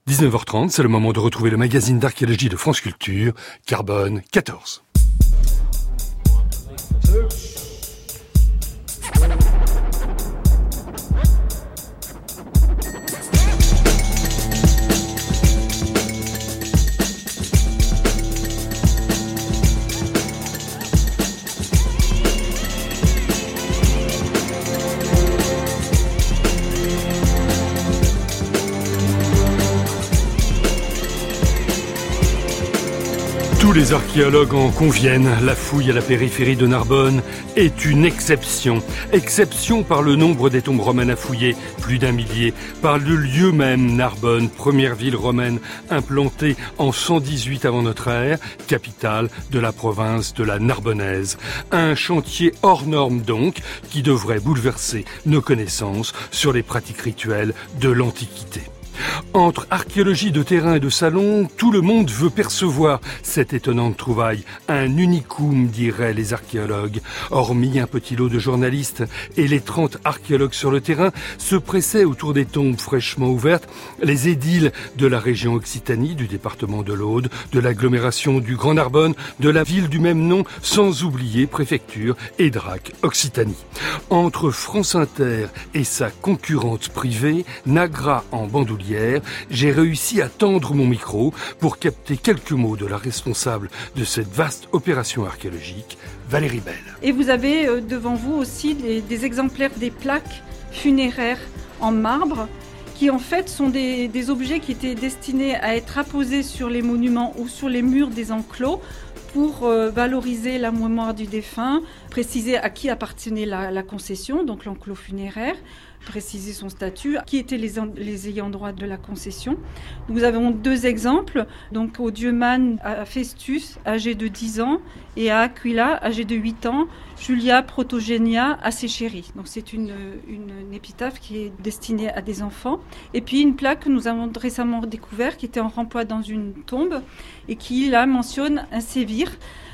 19h30, c'est le moment de retrouver le magazine d'archéologie de France Culture, Carbone 14. Tous les archéologues en conviennent, la fouille à la périphérie de Narbonne est une exception. Exception par le nombre des tombes romaines à fouiller, plus d'1 millier, par le lieu même, Narbonne, première ville romaine implantée en 118 avant notre ère, capitale de la province de la Narbonnaise. Un chantier hors norme donc, qui devrait bouleverser nos connaissances sur les pratiques rituelles de l'Antiquité. Entre archéologie de terrain et de salon, tout le monde veut percevoir cette étonnante trouvaille. Un unicum, diraient les archéologues. Hormis un petit lot de journalistes et les 30 archéologues sur le terrain, se pressaient autour des tombes fraîchement ouvertes les édiles de la région Occitanie, du département de l'Aude, de l'agglomération du Grand Narbonne, de la ville du même nom, sans oublier préfecture et Drac Occitanie. Entre France Inter et sa concurrente privée, Nagra en bandoulière, j'ai réussi à tendre mon micro pour capter quelques mots de la responsable de cette vaste opération archéologique, Valérie Belle. Et vous avez devant vous aussi des exemplaires des plaques funéraires en marbre qui en fait sont des objets qui étaient destinés à être apposés sur les monuments ou sur les murs des enclos pour valoriser la mémoire du défunt, préciser à qui appartenait la concession, donc l'enclos funéraire, préciser son statut, qui étaient les ayants droit de la concession. Nous avons 2 exemples, donc au dieuman à Festus, âgé de 10 ans, et à Aquila, âgé de 8 ans, Julia Protogenia à ses chéris. Donc c'est une épitaphe qui est destinée à des enfants. Et puis une plaque que nous avons récemment découverte, qui était en remploi dans une tombe, et qui là mentionne un sévir.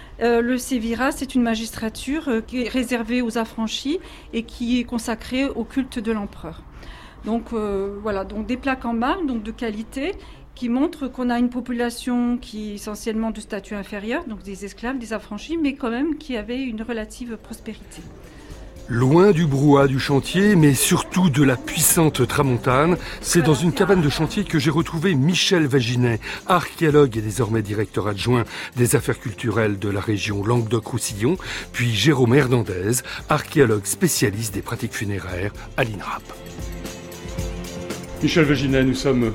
Le sévirat, c'est une magistrature qui est réservée aux affranchis et qui est consacrée au culte de l'empereur. Donc voilà, donc des plaques en marbre, donc de qualité, qui montrent qu'on a une population qui est essentiellement de statut inférieur, donc des esclaves, des affranchis, mais quand même qui avait une relative prospérité. Loin du brouhaha du chantier, mais surtout de la puissante tramontane, c'est dans une cabane de chantier que j'ai retrouvé Michel Vaginet, archéologue et désormais directeur adjoint des affaires culturelles de la région Languedoc-Roussillon, puis Jérôme Hernandez, archéologue spécialiste des pratiques funéraires à l'INRAP. Michel Vaginet, nous sommes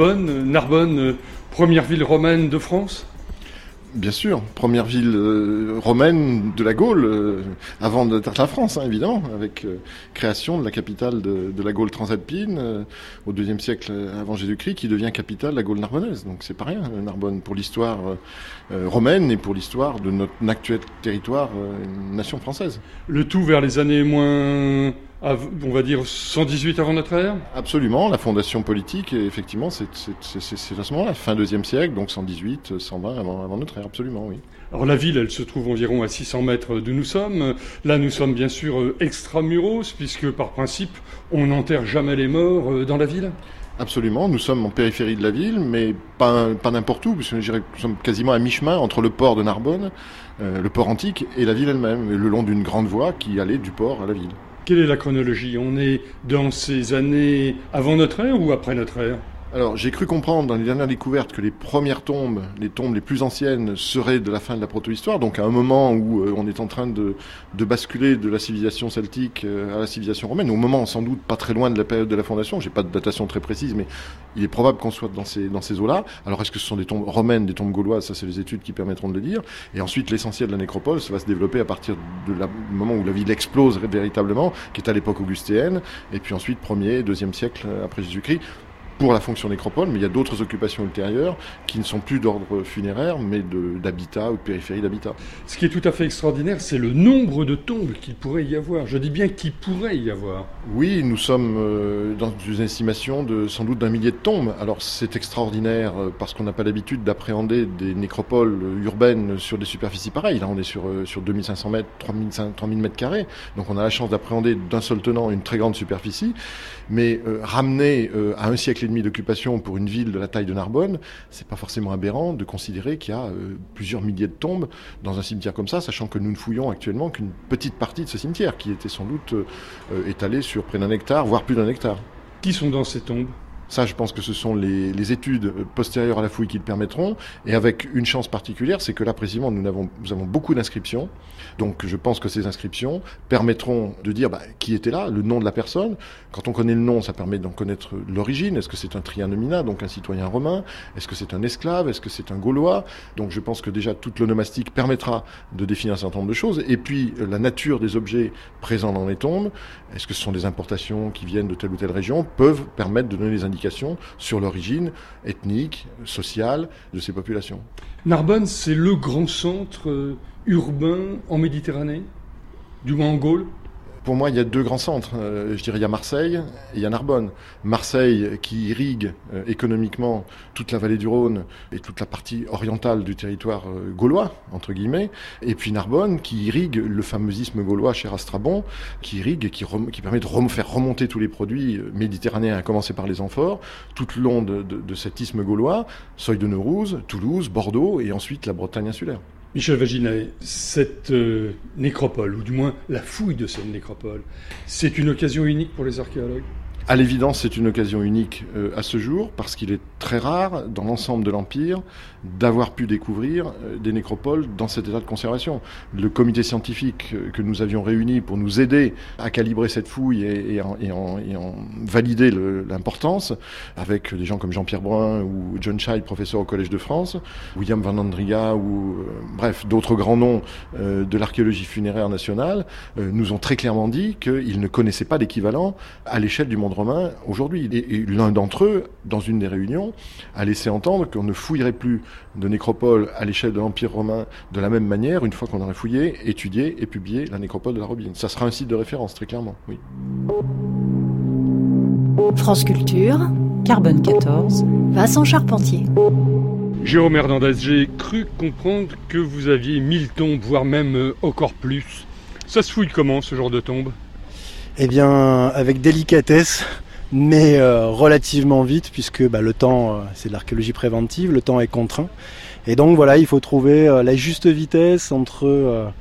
Narbonne, première ville romaine de France ? Bien sûr, première ville romaine de la Gaule, avant d'être la France, évidemment, avec création de la capitale de la Gaule transalpine au IIe siècle avant Jésus-Christ, qui devient capitale de la Gaule narbonnaise. Donc c'est pas rien, Narbonne, pour l'histoire romaine et pour l'histoire de notre actuel territoire, nation française. Le tout vers les années moins... on va dire 118 avant notre ère ? Absolument, la fondation politique, effectivement, c'est à ce moment-là, fin 2e siècle, donc 118, 120 avant notre ère, absolument, oui. Alors la ville, elle se trouve environ à 600 mètres d'où nous sommes. Là, nous sommes bien sûr extramuros, puisque par principe, on n'enterre jamais les morts dans la ville. Absolument, nous sommes en périphérie de la ville, mais pas n'importe où, puisque nous sommes quasiment à mi-chemin entre le port de Narbonne, le port antique, et la ville elle-même, le long d'une grande voie qui allait du port à la ville. Quelle est la chronologie ? On est dans ces années avant notre ère ou après notre ère ? Alors, j'ai cru comprendre dans les dernières découvertes que les premières tombes, les tombes les plus anciennes, seraient de la fin de la protohistoire, donc à un moment où on est en train de basculer de la civilisation celtique à la civilisation romaine, au moment sans doute pas très loin de la période de la fondation. J'ai pas de datation très précise, mais il est probable qu'on soit dans ces eaux-là. Alors, est-ce que ce sont des tombes romaines, des tombes gauloises ? Ça, c'est les études qui permettront de le dire. Et ensuite, l'essentiel de la nécropole, ça va se développer à partir du moment où la ville explose véritablement, qui est à l'époque augustéenne, et puis ensuite 1er, 2e siècle après Jésus-Christ, pour la fonction nécropole, mais il y a d'autres occupations ultérieures qui ne sont plus d'ordre funéraire, mais d'habitat ou de périphérie d'habitat. Ce qui est tout à fait extraordinaire, c'est le nombre de tombes qu'il pourrait y avoir. Je dis bien qu'il pourrait y avoir. Oui, nous sommes dans une estimation de sans doute d'1 millier de tombes. Alors c'est extraordinaire parce qu'on n'a pas l'habitude d'appréhender des nécropoles urbaines sur des superficies pareilles. Là, on est sur 2500 mètres, 3000 mètres carrés. Donc on a la chance d'appréhender d'un seul tenant une très grande superficie. Mais ramener à un siècle et demi d'occupation pour une ville de la taille de Narbonne, c'est pas forcément aberrant de considérer qu'il y a plusieurs milliers de tombes dans un cimetière comme ça, sachant que nous ne fouillons actuellement qu'une petite partie de ce cimetière, qui était sans doute étalé sur près d'un hectare, voire plus d'un hectare. Qui sont dans ces tombes ? Ça, je pense que ce sont les études postérieures à la fouille qui le permettront. Et avec une chance particulière, c'est que là, précisément, nous avons beaucoup d'inscriptions. Donc, je pense que ces inscriptions permettront de dire qui était là, le nom de la personne. Quand on connaît le nom, ça permet d'en connaître l'origine. Est-ce que c'est un trianomina, donc un citoyen romain ? Est-ce que c'est un esclave ? Est-ce que c'est un Gaulois ? Donc, je pense que déjà, toute l'onomastique permettra de définir un certain nombre de choses. Et puis, la nature des objets présents dans les tombes, est-ce que ce sont des importations qui viennent de telle ou telle région, peuvent permettre de donner des indications sur l'origine ethnique, sociale de ces populations. Narbonne, c'est le grand centre urbain en Méditerranée, du moins en Gaule. Pour moi, il y a deux grands centres. Je dirais, il y a Marseille et il y a Narbonne. Marseille qui irrigue économiquement toute la vallée du Rhône et toute la partie orientale du territoire gaulois, entre guillemets. Et puis Narbonne qui irrigue le fameux isthme gaulois cher Strabon, qui irrigue et qui permet de faire remonter tous les produits méditerranéens, à commencer par les amphores, tout le long de cet isthme gaulois, Seuil de Neurouze, Toulouse, Bordeaux et ensuite la Bretagne insulaire. Michel Vaginet, cette nécropole, ou du moins la fouille de cette nécropole, c'est une occasion unique pour les archéologues ? À l'évidence, c'est une occasion unique à ce jour, parce qu'il est très rare, dans l'ensemble de l'Empire, d'avoir pu découvrir des nécropoles dans cet état de conservation. Le comité scientifique que nous avions réuni pour nous aider à calibrer cette fouille et en valider l'importance, avec des gens comme Jean-Pierre Brun ou John Child, professeur au Collège de France, William Van Andriga ou bref, d'autres grands noms de l'archéologie funéraire nationale, nous ont très clairement dit qu'ils ne connaissaient pas d'équivalent à l'échelle du monde romain aujourd'hui. Et l'un d'entre eux, dans une des réunions, a laissé entendre qu'on ne fouillerait plus de nécropole à l'échelle de l'Empire romain de la même manière, une fois qu'on aurait fouillé, étudié et publié la nécropole de la Robine. Ça sera un site de référence, très clairement, oui. France Culture, Carbone 14, Vincent Charpentier. Jérôme Hernandez, j'ai cru comprendre que vous aviez 1000 tombes, voire même encore plus. Ça se fouille comment, ce genre de tombe ? Eh bien, avec délicatesse, mais relativement vite, puisque le temps, c'est de l'archéologie préventive, le temps est contraint. Et donc voilà, il faut trouver la juste vitesse entre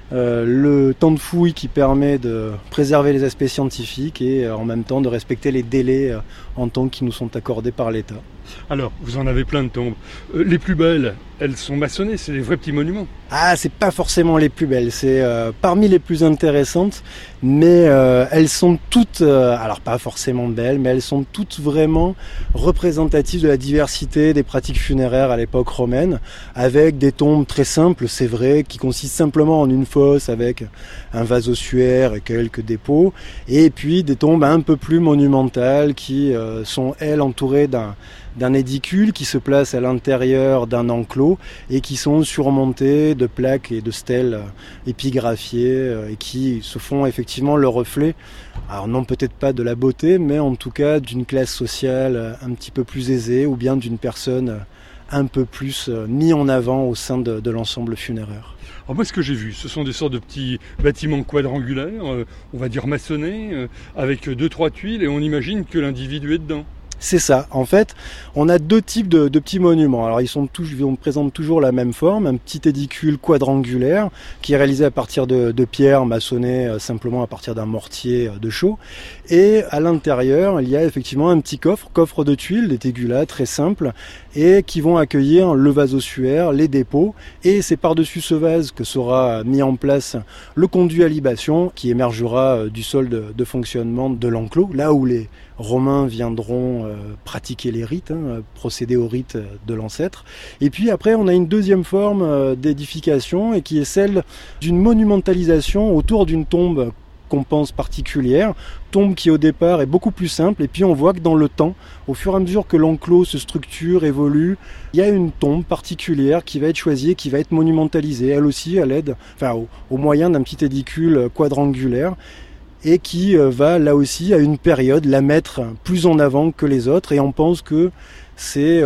le temps de fouille qui permet de préserver les aspects scientifiques et en même temps de respecter les délais en temps qui nous sont accordés par l'État. Alors, vous en avez plein de tombes. Les plus belles, elles sont maçonnées, c'est des vrais petits monuments. Ah, c'est pas forcément les plus belles, c'est parmi les plus intéressantes, mais elles sont toutes, alors pas forcément belles, mais elles sont toutes vraiment représentatives de la diversité des pratiques funéraires à l'époque romaine, avec des tombes très simples, c'est vrai, qui consistent simplement en une fosse avec un vase ossuaire et quelques dépôts, et puis des tombes un peu plus monumentales qui sont, elles, entourées d'un édicule qui se place à l'intérieur d'un enclos et qui sont surmontées de plaques et de stèles épigraphiées et qui se font effectivement le reflet, alors non peut-être pas de la beauté, mais en tout cas d'une classe sociale un petit peu plus aisée ou bien d'une personne un peu plus mise en avant au sein de l'ensemble funéraire. Alors moi, ce que j'ai vu, ce sont des sortes de petits bâtiments quadrangulaires, on va dire maçonnés, avec 2-3 tuiles, et on imagine que l'individu est dedans. C'est ça. En fait, on a deux types de petits monuments. Alors, on présente toujours la même forme, un petit édicule quadrangulaire qui est réalisé à partir de pierres maçonnées simplement à partir d'un mortier de chaux. Et à l'intérieur, il y a effectivement un petit coffre de tuiles, des tégulas très simples, et qui vont accueillir le vase ossuaire, les dépôts. Et c'est par-dessus ce vase que sera mis en place le conduit à libation qui émergera du sol de fonctionnement de l'enclos, là où les Romains viendront pratiquer les rites, procéder aux rites de l'ancêtre. Et puis après, on a une deuxième forme d'édification et qui est celle d'une monumentalisation autour d'une tombe qu'on pense particulière, tombe qui au départ est beaucoup plus simple, et puis on voit que dans le temps, au fur et à mesure que l'enclos se structure, évolue, il y a une tombe particulière qui va être choisie et qui va être monumentalisée, elle aussi à l'aide, au moyen d'un petit édicule quadrangulaire, et qui va là aussi à une période la mettre plus en avant que les autres, et on pense que c'est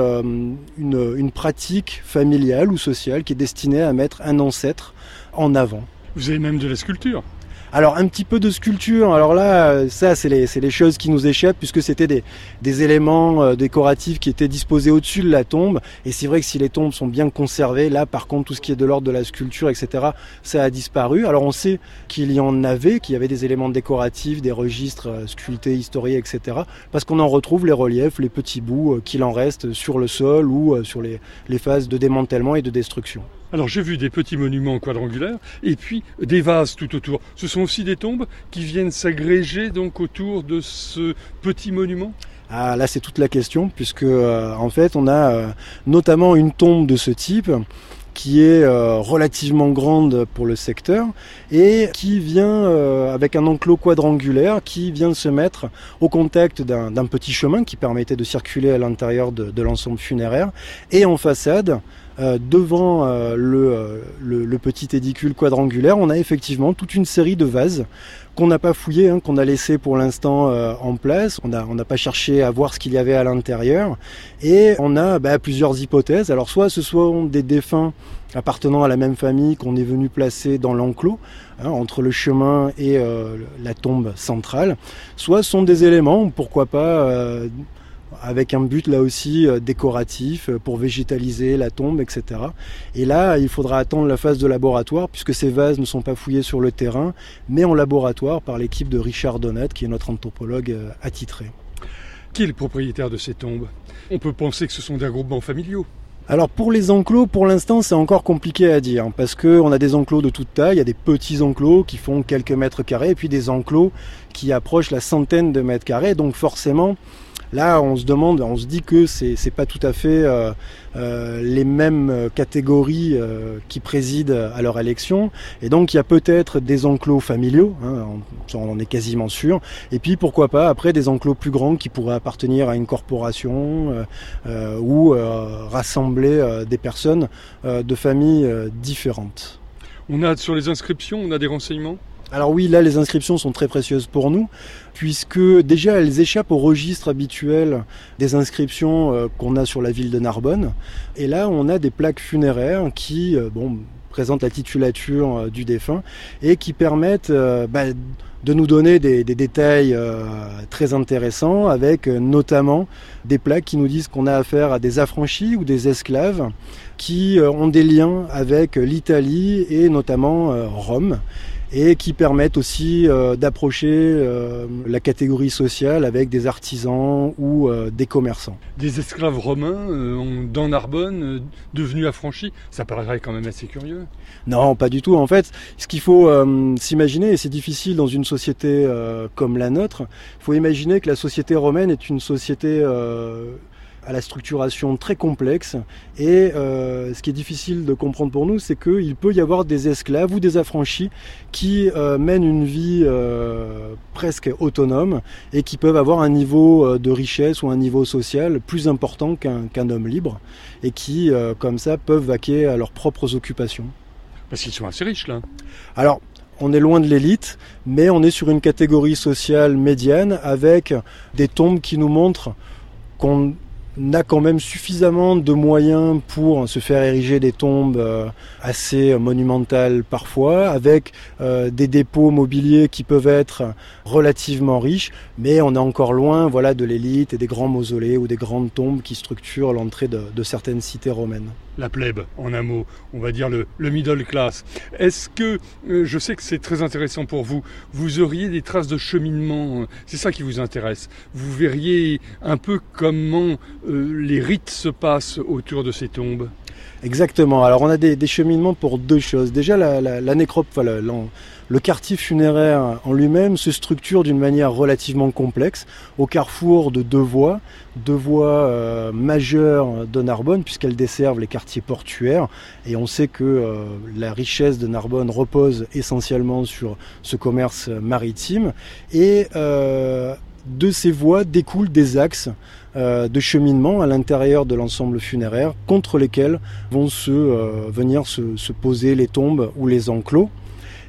une pratique familiale ou sociale qui est destinée à mettre un ancêtre en avant. Vous avez même de la sculpture ? Alors un petit peu de sculpture, alors là ça c'est les choses qui nous échappent puisque c'était des éléments décoratifs qui étaient disposés au-dessus de la tombe, et c'est vrai que si les tombes sont bien conservées, là par contre tout ce qui est de l'ordre de la sculpture etc, ça a disparu. Alors on sait qu'il y avait des éléments décoratifs, des registres sculptés, historiés etc, parce qu'on en retrouve les reliefs, les petits bouts qu'il en reste sur le sol ou sur les phases de démantèlement et de destruction. Alors j'ai vu des petits monuments quadrangulaires et puis des vases tout autour. Ce sont aussi des tombes qui viennent s'agréger donc autour de ce petit monument ? Ah, là c'est toute la question puisque en fait on a notamment une tombe de ce type qui est relativement grande pour le secteur et qui vient avec un enclos quadrangulaire qui vient de se mettre au contact d'un petit chemin qui permettait de circuler à l'intérieur de l'ensemble funéraire, et en façade devant le petit édicule quadrangulaire, on a effectivement toute une série de vases qu'on n'a pas fouillé, qu'on a laissé pour l'instant en place. On n'a pas cherché à voir ce qu'il y avait à l'intérieur, et on a plusieurs hypothèses. Alors soit ce sont des défunts appartenant à la même famille qu'on est venu placer dans l'enclos, entre le chemin et la tombe centrale, soit ce sont des éléments, pourquoi pas avec un but là aussi décoratif pour végétaliser la tombe, etc. Et là, il faudra attendre la phase de laboratoire puisque ces vases ne sont pas fouillés sur le terrain, mais en laboratoire par l'équipe de Richard Donat, qui est notre anthropologue attitré. Qui est le propriétaire de ces tombes ? On peut penser que ce sont des regroupements familiaux. Alors pour les enclos, pour l'instant, c'est encore compliqué à dire parce qu'on a des enclos de toute taille. Il y a des petits enclos qui font quelques mètres carrés et puis des enclos qui approchent la centaine de mètres carrés. Donc forcément, là, on se dit que c'est pas tout à fait les mêmes catégories qui président à leur élection. Et donc, il y a peut-être des enclos familiaux, on en est quasiment sûr. Et puis, pourquoi pas, après, des enclos plus grands qui pourraient appartenir à une corporation ou rassembler des personnes de familles différentes. On a sur les inscriptions, on a des renseignements ? Alors oui, là les inscriptions sont très précieuses pour nous, puisque déjà elles échappent au registre habituel des inscriptions qu'on a sur la ville de Narbonne. Et là on a des plaques funéraires qui présentent la titulature du défunt et qui permettent de nous donner des détails très intéressants, avec notamment des plaques qui nous disent qu'on a affaire à des affranchis ou des esclaves qui ont des liens avec l'Italie et notamment Rome, et qui permettent aussi d'approcher la catégorie sociale avec des artisans ou des commerçants. Des esclaves romains dans Narbonne, devenus affranchis, ça paraît quand même assez curieux. Non, pas du tout. En fait, ce qu'il faut s'imaginer, et c'est difficile dans une société comme la nôtre, il faut imaginer que la société romaine est une société à la structuration très complexe, et ce qui est difficile de comprendre pour nous, c'est qu'il peut y avoir des esclaves ou des affranchis qui mènent une vie presque autonome et qui peuvent avoir un niveau de richesse ou un niveau social plus important qu'un homme libre, et qui, comme ça, peuvent vaquer à leurs propres occupations. Parce qu'ils sont assez riches, là. Alors, on est loin de l'élite, mais on est sur une catégorie sociale médiane avec des tombes qui nous montrent qu'on a quand même suffisamment de moyens pour se faire ériger des tombes assez monumentales parfois, avec des dépôts mobiliers qui peuvent être relativement riches, mais on est encore loin de l'élite et des grands mausolées ou des grandes tombes qui structurent l'entrée de certaines cités romaines. La plèbe, en un mot, on va dire le middle class. Est-ce que, je sais que c'est très intéressant pour vous, vous auriez des traces de cheminement, c'est ça qui vous intéresse. Vous verriez un peu comment les rites se passent autour de ces tombes. Exactement. Alors on a des cheminements pour deux choses. Déjà la nécropole, le quartier funéraire en lui-même se structure d'une manière relativement complexe au carrefour de deux voies majeures de Narbonne, puisqu'elles desservent les quartiers portuaires, et on sait que la richesse de Narbonne repose essentiellement sur ce commerce maritime, et de ces voies découlent des axes de cheminement à l'intérieur de l'ensemble funéraire contre lesquels vont venir se poser les tombes ou les enclos.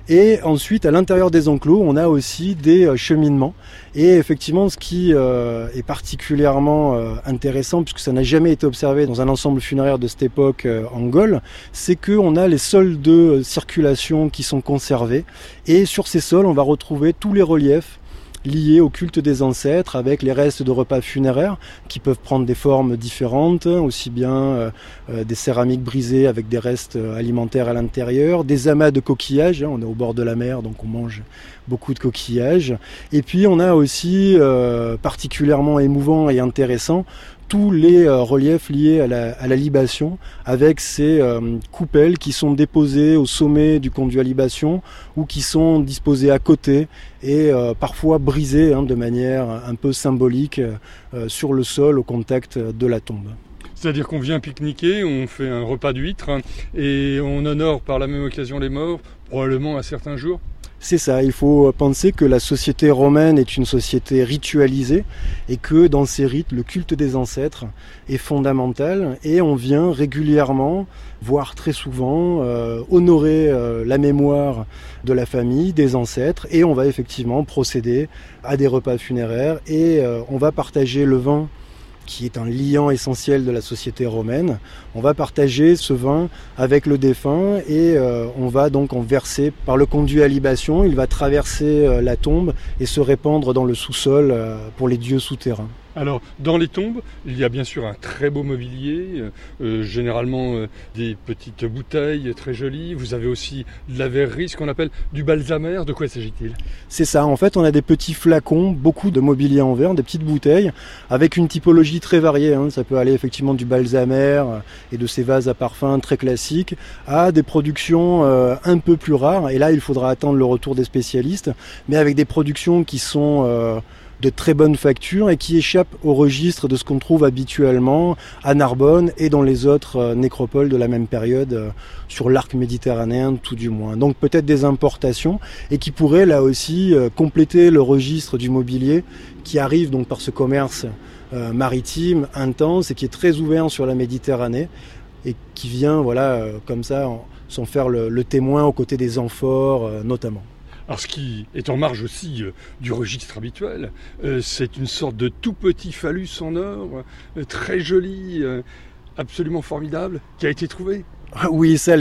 Et ensuite, à l'intérieur des enclos, on a aussi des cheminements. Et effectivement, ce qui est particulièrement intéressant, puisque ça n'a jamais été observé dans un ensemble funéraire de cette époque en Gaule, c'est qu'on a les sols de circulation qui sont conservés. Et sur ces sols, on va retrouver tous les reliefs liés au culte des ancêtres, avec les restes de repas funéraires qui peuvent prendre des formes différentes, aussi bien des céramiques brisées avec des restes alimentaires à l'intérieur, des amas de coquillages, on est au bord de la mer donc on mange beaucoup de coquillages, et puis on a aussi particulièrement émouvant et intéressant tous les reliefs liés à la libation, avec ces coupelles qui sont déposées au sommet du conduit à libation ou qui sont disposées à côté et parfois brisées de manière un peu symbolique sur le sol au contact de la tombe. C'est-à-dire qu'on vient pique-niquer, on fait un repas d'huîtres et on honore par la même occasion les morts, probablement à certains jours. C'est ça, il faut penser que la société romaine est une société ritualisée et que dans ces rites, le culte des ancêtres est fondamental et on vient régulièrement, voire très souvent, honorer la mémoire de la famille, des ancêtres, et on va effectivement procéder à des repas funéraires et on va partager le vin qui est un liant essentiel de la société romaine. On va partager ce vin avec le défunt et on va donc en verser par le conduit à libation. Il va traverser la tombe et se répandre dans le sous-sol pour les dieux souterrains. Alors, dans les tombes, il y a bien sûr un très beau mobilier, généralement des petites bouteilles très jolies. Vous avez aussi de la verrerie, ce qu'on appelle du balsamère. De quoi s'agit-il ? C'est ça, en fait, on a des petits flacons, beaucoup de mobilier en verre, des petites bouteilles, avec une typologie très variée. Ça peut aller effectivement du balsamère et de ces vases à parfum très classiques, à des productions un peu plus rares. Et là, il faudra attendre le retour des spécialistes, mais avec des productions qui sont de très bonne facture et qui échappent au registre de ce qu'on trouve habituellement à Narbonne et dans les autres nécropoles de la même période sur l'arc méditerranéen tout du moins. Donc peut-être des importations et qui pourraient là aussi compléter le registre du mobilier qui arrive donc par ce commerce maritime intense et qui est très ouvert sur la Méditerranée et qui vient comme ça s'en faire le témoin aux côtés des amphores notamment. Alors ce qui est en marge aussi du registre habituel, c'est une sorte de tout petit phallus en or, très joli, absolument formidable, qui a été trouvé. Oui, ça,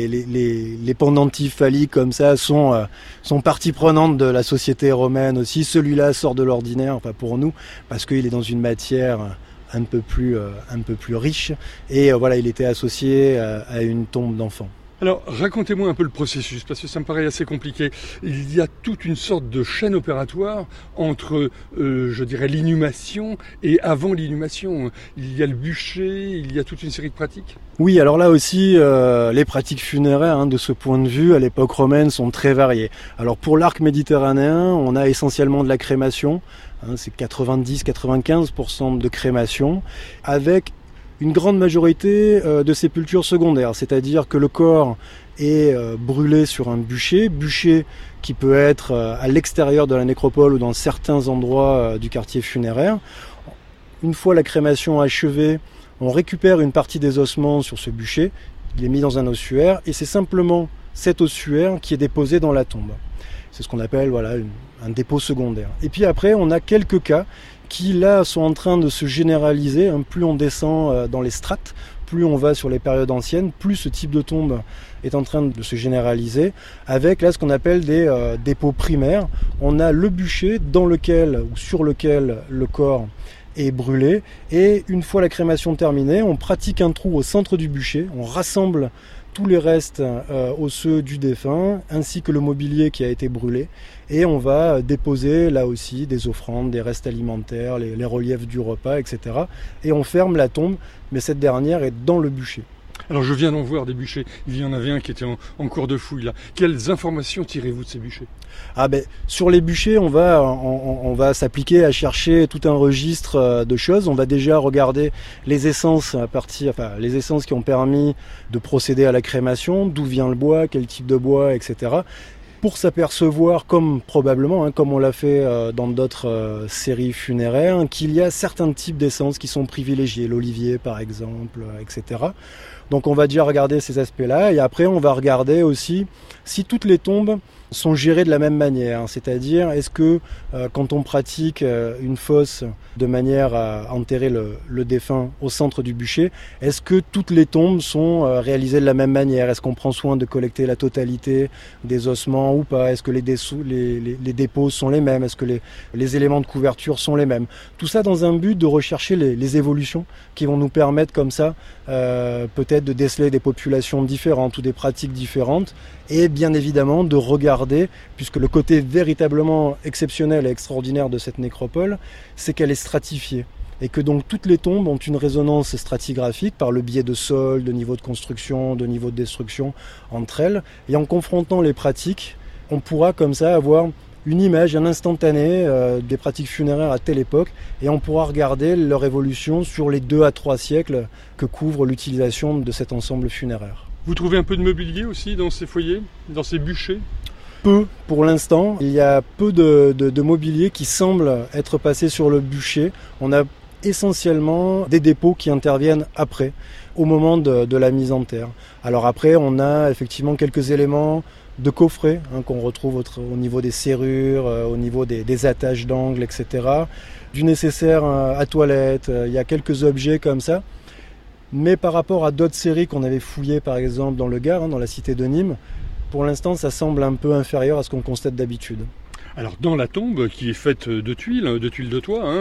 les pendentifs phalliques comme ça sont partie prenante de la société romaine aussi. Celui-là sort de l'ordinaire, enfin pour nous, parce qu'il est dans une matière un peu plus riche. Et il était associé à une tombe d'enfant. Alors, racontez-moi un peu le processus, parce que ça me paraît assez compliqué. Il y a toute une sorte de chaîne opératoire entre, l'inhumation et avant l'inhumation. Il y a le bûcher, il y a toute une série de pratiques. Oui, alors là aussi, les pratiques funéraires, de ce point de vue, à l'époque romaine, sont très variées. Alors pour l'arc méditerranéen, on a essentiellement de la crémation, c'est 90-95% de crémation, avec une grande majorité de sépultures secondaires, c'est-à-dire que le corps est brûlé sur un bûcher qui peut être à l'extérieur de la nécropole ou dans certains endroits du quartier funéraire. Une fois la crémation achevée, on récupère une partie des ossements sur ce bûcher, il est mis dans un ossuaire et c'est simplement cet ossuaire qui est déposé dans la tombe. C'est ce qu'on appelle un dépôt secondaire. Et puis après, on a quelques cas qui là sont en train de se généraliser. Plus on descend dans les strates, plus on va sur les périodes anciennes, plus ce type de tombe est en train de se généraliser, avec là ce qu'on appelle des dépôts primaires. On a le bûcher dans lequel ou sur lequel le corps est brûlé, et une fois la crémation terminée, on pratique un trou au centre du bûcher, on rassemble tous les restes osseux du défunt, ainsi que le mobilier qui a été brûlé, et on va déposer là aussi des offrandes, des restes alimentaires, les reliefs du repas, etc. Et on ferme la tombe, mais cette dernière est dans le bûcher. Alors je viens d'en voir des bûchers, il y en avait un qui était en cours de fouille là. Quelles informations tirez-vous de ces bûchers ? Sur les bûchers, on va s'appliquer à chercher tout un registre de choses. On va déjà regarder les essences les essences qui ont permis de procéder à la crémation, d'où vient le bois, quel type de bois, etc. pour s'apercevoir, comme probablement, comme on l'a fait dans d'autres séries funéraires, qu'il y a certains types d'essences qui sont privilégiés, l'olivier par exemple, etc. Donc on va déjà regarder ces aspects-là, et après on va regarder aussi si toutes les tombes sont gérées de la même manière, c'est-à-dire est-ce que quand on pratique une fosse de manière à enterrer le défunt au centre du bûcher, est-ce que toutes les tombes sont réalisées de la même manière? Est-ce qu'on prend soin de collecter la totalité des ossements ou pas? Est-ce que les dépôts sont les mêmes? Est-ce que les éléments de couverture sont les mêmes? Tout ça dans un but de rechercher les évolutions qui vont nous permettre comme ça peut-être de déceler des populations différentes ou des pratiques différentes, et bien évidemment de regarder, puisque le côté véritablement exceptionnel et extraordinaire de cette nécropole, c'est qu'elle est stratifiée. Et que donc toutes les tombes ont une résonance stratigraphique par le biais de sol, de niveau de construction, de niveau de destruction entre elles. Et en confrontant les pratiques, on pourra comme ça avoir une image, un instantané des pratiques funéraires à telle époque, et on pourra regarder leur évolution sur les 2 à 3 siècles que couvre l'utilisation de cet ensemble funéraire. Vous trouvez un peu de mobilier aussi dans ces foyers, dans ces bûchers? Peu pour l'instant. Il y a peu de mobilier qui semble être passé sur le bûcher. On a essentiellement des dépôts qui interviennent après, au moment de la mise en terre. Alors après, on a effectivement quelques éléments de coffrets qu'on retrouve au niveau des serrures, au niveau des attaches d'angles, etc. Du nécessaire à toilette, il y a quelques objets comme ça. Mais par rapport à d'autres séries qu'on avait fouillées par exemple dans le Gard, dans la cité de Nîmes, pour l'instant ça semble un peu inférieur à ce qu'on constate d'habitude. Alors dans la tombe qui est faite de tuiles de toit,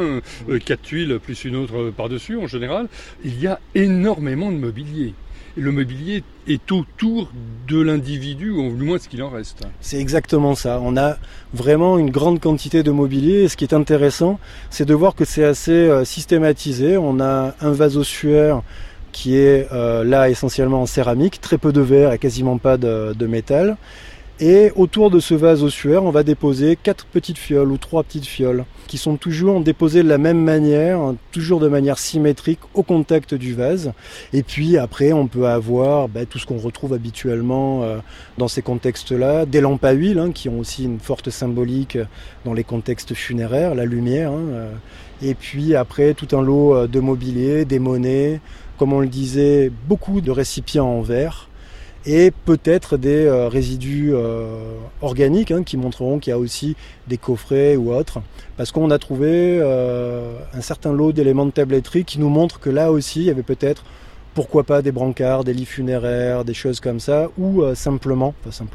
4 tuiles plus une autre par-dessus en général, il y a énormément de mobilier. Et le mobilier est autour de l'individu, ou du moins ce qu'il en reste. C'est exactement ça. On a vraiment une grande quantité de mobilier. Et ce qui est intéressant, c'est de voir que c'est assez systématisé. On a un vase ossuaire qui est là essentiellement en céramique, très peu de verre et quasiment pas de métal. Et autour de ce vase ossuaire, on va déposer 4 petites fioles ou 3 petites fioles qui sont toujours déposées de la même manière, toujours de manière symétrique au contact du vase. Et puis après, on peut avoir tout ce qu'on retrouve habituellement dans ces contextes-là, des lampes à huile qui ont aussi une forte symbolique dans les contextes funéraires, la lumière. Et puis après, tout un lot de mobilier, des monnaies, comme on le disait, beaucoup de récipients en verre. Et peut-être des résidus organiques qui montreront qu'il y a aussi des coffrets ou autres, parce qu'on a trouvé un certain lot d'éléments de tabletterie qui nous montrent que là aussi il y avait peut-être, pourquoi pas, des brancards, des lits funéraires, des choses comme ça, ou simplement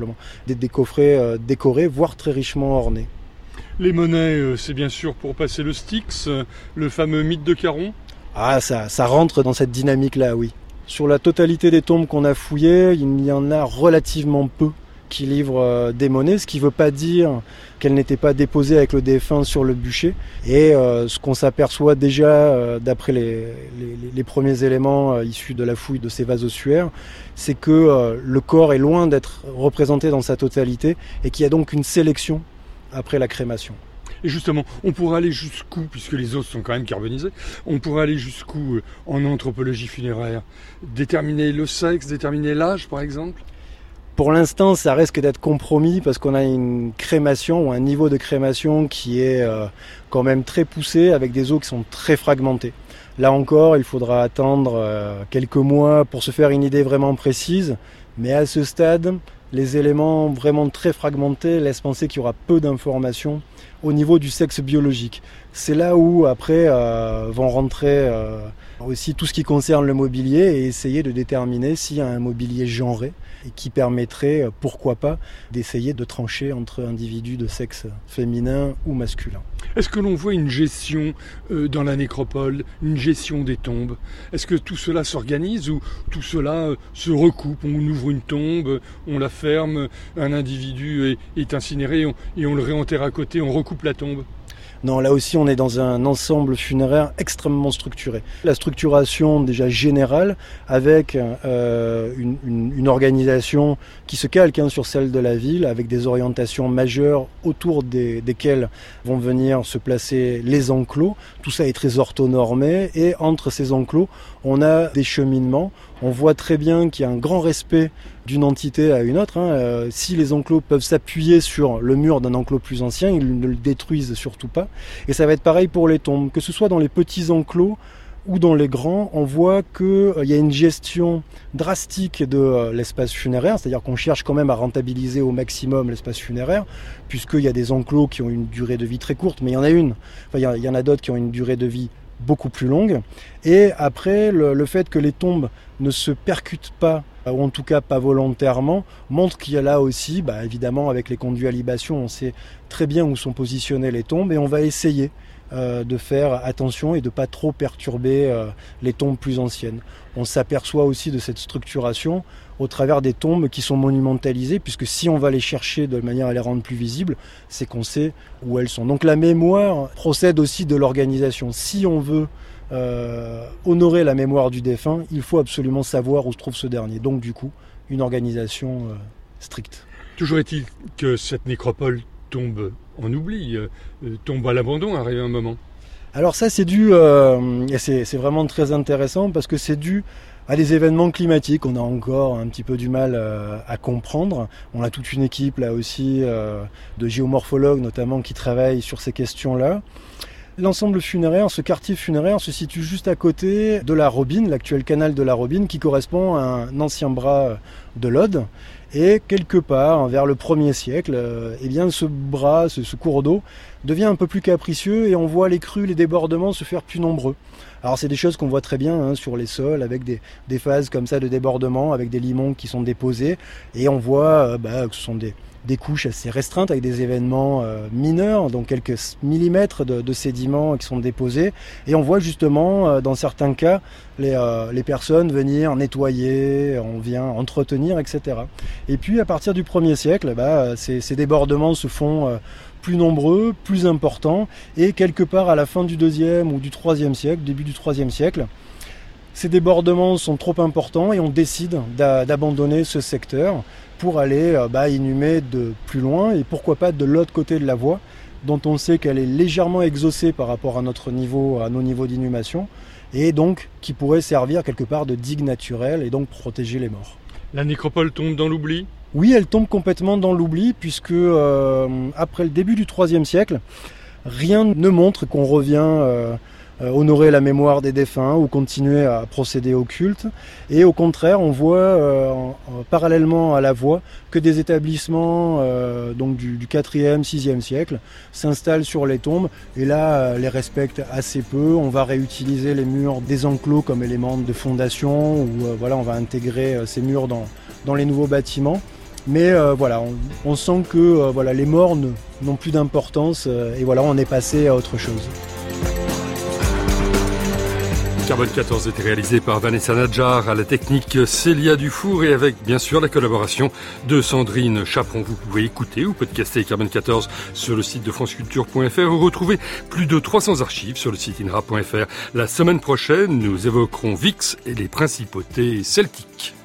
des coffrets décorés, voire très richement ornés. Les monnaies, c'est bien sûr pour passer le Styx, le fameux mythe de Caron. Ah, ça rentre dans cette dynamique-là, oui. Sur la totalité des tombes qu'on a fouillées, il y en a relativement peu qui livrent des monnaies, ce qui ne veut pas dire qu'elles n'étaient pas déposées avec le défunt sur le bûcher. Et ce qu'on s'aperçoit déjà d'après les premiers éléments issus de la fouille de ces vases ossuaires, c'est que le corps est loin d'être représenté dans sa totalité et qu'il y a donc une sélection après la crémation. Et justement, on pourrait aller jusqu'où, puisque les os sont quand même carbonisés, on pourrait aller jusqu'où en anthropologie funéraire? Déterminer le sexe, déterminer l'âge par exemple? Pour l'instant, ça risque d'être compromis parce qu'on a une crémation ou un niveau de crémation qui est quand même très poussé avec des os qui sont très fragmentés. Là encore, il faudra attendre quelques mois pour se faire une idée vraiment précise, mais à ce stade, les éléments vraiment très fragmentés laissent penser qu'il y aura peu d'informations au niveau du sexe biologique. C'est là où après vont rentrer aussi tout ce qui concerne le mobilier et essayer de déterminer s'il y a un mobilier genré et qui permettrait, pourquoi pas, d'essayer de trancher entre individus de sexe féminin ou masculin. Est-ce que l'on voit une gestion dans la nécropole, une gestion des tombes? Est-ce que tout cela s'organise ou tout cela se recoupe? On ouvre une tombe, on la ferme, un individu est incinéré et on le réenterre à côté, on recoupe la tombe? Non, là aussi on est dans un ensemble funéraire extrêmement structuré. La structuration déjà générale avec une organisation qui se calque sur celle de la ville, avec des orientations majeures autour desquelles vont venir se placer les enclos. Tout ça est très orthonormé et entre ces enclos on a des cheminements. On voit très bien qu'il y a un grand respect d'une entité à une autre. Si les enclos peuvent s'appuyer sur le mur d'un enclos plus ancien, ils ne le détruisent surtout pas. Et ça va être pareil pour les tombes, que ce soit dans les petits enclos ou dans les grands, on voit qu'il y a une gestion drastique de l'espace funéraire, c'est-à-dire qu'on cherche quand même à rentabiliser au maximum l'espace funéraire, puisqu'il y a des enclos qui ont une durée de vie très courte, mais il y en a d'autres qui ont une durée de vie beaucoup plus longue. Et après, le fait que les tombes ne se percutent pas, ou en tout cas pas volontairement, montre qu'il y a là aussi, évidemment avec les conduits à libation, on sait très bien où sont positionnées les tombes, et on va essayer de faire attention et de ne pas trop perturber les tombes plus anciennes. On s'aperçoit aussi de cette structuration au travers des tombes qui sont monumentalisées, puisque si on va les chercher de manière à les rendre plus visibles, c'est qu'on sait où elles sont. Donc la mémoire procède aussi de l'organisation. Si on veut honorer la mémoire du défunt, il faut absolument savoir où se trouve ce dernier. Donc du coup, une organisation stricte. Toujours est-il que cette nécropole tombe en oubli, tombe à l'abandon arrive un moment. Alors ça c'est dû, et c'est vraiment très intéressant parce que c'est dû à des événements climatiques. On a encore un petit peu du mal à comprendre. On a toute une équipe là aussi de géomorphologues notamment qui travaillent sur ces questions-là. L'ensemble funéraire, ce quartier funéraire se situe juste à côté de la Robine, l'actuel canal de la Robine, qui correspond à un ancien bras de l'Aude. Et quelque part, vers le 1er siècle, ce bras, ce cours d'eau, devient un peu plus capricieux et on voit les crues, les débordements se faire plus nombreux. Alors c'est des choses qu'on voit très bien sur les sols, avec des phases comme ça de débordement, avec des limons qui sont déposés. Et on voit que ce sont des couches assez restreintes avec des événements mineurs, donc quelques millimètres de sédiments qui sont déposés. Et on voit justement, dans certains cas, les personnes venir nettoyer, on vient entretenir, etc. Et puis à partir du 1er siècle, ces débordements se font plus nombreux, plus importants. Et quelque part à la fin du 2e ou du 3e siècle, début du 3e siècle, ces débordements sont trop importants et on décide d'abandonner ce secteur pour aller inhumer de plus loin et pourquoi pas de l'autre côté de la voie, dont on sait qu'elle est légèrement exhaussée par rapport à nos niveaux d'inhumation, et donc qui pourrait servir quelque part de digue naturelle et donc protéger les morts. La nécropole tombe dans l'oubli ? Oui, elle tombe complètement dans l'oubli, puisque après le début du IIIe siècle, rien ne montre qu'on revient honorer la mémoire des défunts ou continuer à procéder au culte. Et au contraire, on voit parallèlement à la voie que des établissements donc du 4e, 6e siècle s'installent sur les tombes et là les respectent assez peu. On va réutiliser les murs des enclos comme éléments de fondation ou on va intégrer ces murs dans les nouveaux bâtiments. Mais on sent que les morts n'ont plus d'importance et on est passé à autre chose. Carbone 14 était réalisé par Vanessa Nadjar, à la technique Célia Dufour et avec bien sûr la collaboration de Sandrine Chaperon. Vous pouvez écouter ou podcaster Carbone 14 sur le site de franceculture.fr ou retrouver plus de 300 archives sur le site inra.fr. La semaine prochaine, nous évoquerons Vix et les principautés celtiques.